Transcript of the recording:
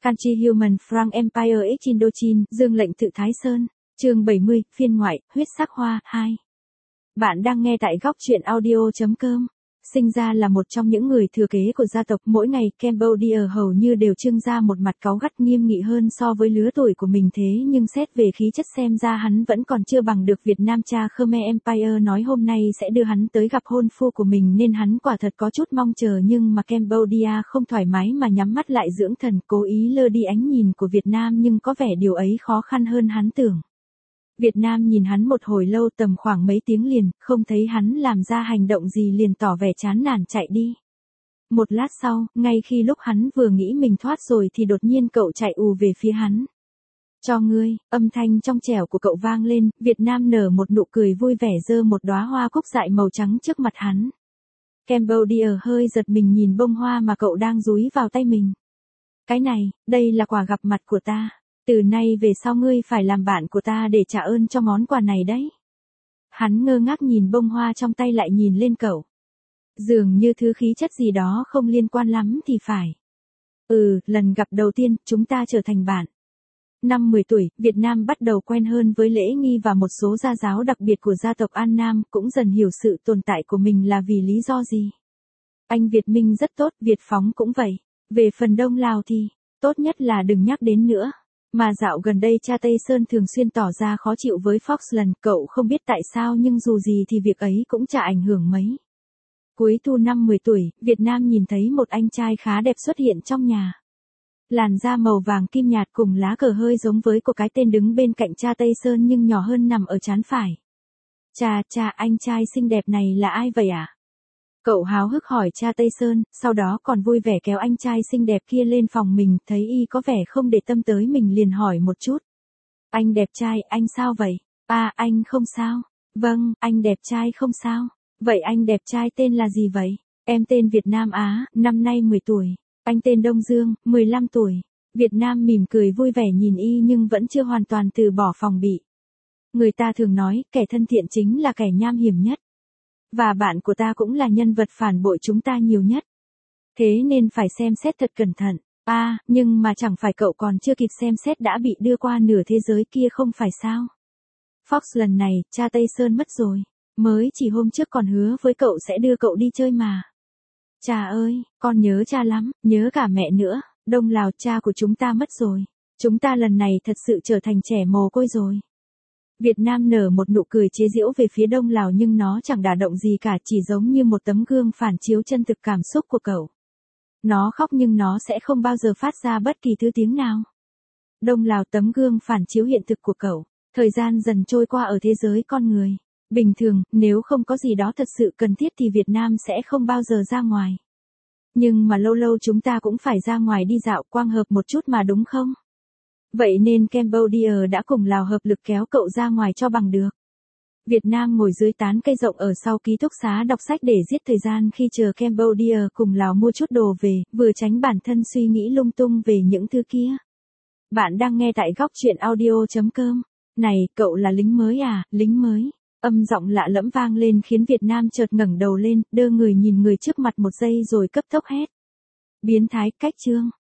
Country Human Frank Empire X Indochine, Dương lệnh tự Thái Sơn, chương 70, phiên ngoại, huyết sắc hoa, 2. Bạn đang nghe tại góc truyện audio.com. Sinh ra là một trong những người thừa kế của gia tộc, mỗi ngày Cambodia hầu như đều trưng ra một mặt cáu gắt nghiêm nghị hơn so với lứa tuổi của mình, thế nhưng xét về khí chất xem ra hắn vẫn còn chưa bằng được Việt Nam. Cha Khmer Empire nói hôm nay sẽ đưa hắn tới gặp hôn phu của mình nên hắn quả thật có chút mong chờ, nhưng mà Cambodia không thoải mái mà nhắm mắt lại dưỡng thần, cố ý lơ đi ánh nhìn của Việt Nam, nhưng có vẻ điều ấy khó khăn hơn hắn tưởng. Việt Nam nhìn hắn một hồi lâu, tầm khoảng mấy tiếng liền, không thấy hắn làm ra hành động gì liền tỏ vẻ chán nản chạy đi. Một lát sau, ngay khi lúc hắn vừa nghĩ mình thoát rồi thì đột nhiên cậu chạy ù về phía hắn. Cho ngươi, âm thanh trong trẻo của cậu vang lên, Việt Nam nở một nụ cười vui vẻ giơ một đóa hoa cúc dại màu trắng trước mặt hắn. Cambodia hơi giật mình nhìn bông hoa mà cậu đang dúi vào tay mình. Cái này, đây là quà gặp mặt của ta. Từ nay về sau ngươi phải làm bạn của ta để trả ơn cho món quà này đấy. Hắn ngơ ngác nhìn bông hoa trong tay lại nhìn lên cậu. Dường như thứ khí chất gì đó không liên quan lắm thì phải. Lần gặp đầu tiên, chúng ta trở thành bạn. Năm 10 tuổi, Việt Nam bắt đầu quen hơn với lễ nghi và một số gia giáo đặc biệt của gia tộc An Nam, cũng dần hiểu sự tồn tại của mình là vì lý do gì. Anh Việt Minh rất tốt, Việt Phóng cũng vậy. Về phần Đông Lào thì, tốt nhất là đừng nhắc đến nữa. Mà dạo gần đây cha Tây Sơn thường xuyên tỏ ra khó chịu với Foxland, cậu không biết tại sao nhưng dù gì thì việc ấy cũng chả ảnh hưởng mấy. Cuối thu năm 10 tuổi, Việt Nam nhìn thấy một anh trai khá đẹp xuất hiện trong nhà. Làn da màu vàng kim nhạt cùng lá cờ hơi giống với của cái tên đứng bên cạnh cha Tây Sơn nhưng nhỏ hơn nằm ở trán phải. Cha, anh trai xinh đẹp này là ai vậy ạ? Cậu háo hức hỏi cha Tây Sơn, sau đó còn vui vẻ kéo anh trai xinh đẹp kia lên phòng mình, thấy y có vẻ không để tâm tới mình liền hỏi một chút. Anh đẹp trai, anh sao vậy? Anh không sao. Vâng, anh đẹp trai không sao. Vậy anh đẹp trai tên là gì vậy? Em tên Việt Nam Á, năm nay 10 tuổi. Anh tên Đông Dương, 15 tuổi. Việt Nam mỉm cười vui vẻ nhìn y nhưng vẫn chưa hoàn toàn từ bỏ phòng bị. Người ta thường nói, kẻ thân thiện chính là kẻ nham hiểm nhất. Và bạn của ta cũng là nhân vật phản bội chúng ta nhiều nhất. Thế nên phải xem xét thật cẩn thận. Nhưng mà chẳng phải cậu còn chưa kịp xem xét đã bị đưa qua nửa thế giới kia không phải sao? Fox lần này, cha Tây Sơn mất rồi. Mới chỉ hôm trước còn hứa với cậu sẽ đưa cậu đi chơi mà. Cha ơi, con nhớ cha lắm, nhớ cả mẹ nữa. Đông Lào, cha của chúng ta mất rồi. Chúng ta lần này thật sự trở thành trẻ mồ côi rồi. Việt Nam nở một nụ cười chế giễu về phía Đông Lào nhưng nó chẳng đả động gì cả, chỉ giống như một tấm gương phản chiếu chân thực cảm xúc của cậu. Nó khóc nhưng nó sẽ không bao giờ phát ra bất kỳ thứ tiếng nào. Đông Lào, tấm gương phản chiếu hiện thực của cậu. Thời gian dần trôi qua ở thế giới con người. Bình thường, nếu không có gì đó thật sự cần thiết thì Việt Nam sẽ không bao giờ ra ngoài. Nhưng mà lâu lâu chúng ta cũng phải ra ngoài đi dạo quang hợp một chút mà đúng không? Vậy nên Cambodia đã cùng Lào hợp lực kéo cậu ra ngoài cho bằng được. Việt Nam ngồi dưới tán cây rộng ở sau ký túc xá đọc sách để giết thời gian khi chờ Cambodia cùng Lào mua chút đồ về, vừa tránh bản thân suy nghĩ lung tung về những thứ kia. Bạn đang nghe tại góc truyện audio.com. Này, cậu là lính mới à, lính mới? Âm giọng lạ lẫm vang lên khiến Việt Nam chợt ngẩng đầu lên, đơ người nhìn người trước mặt một giây rồi cấp tốc hét. Biến thái, cách chương.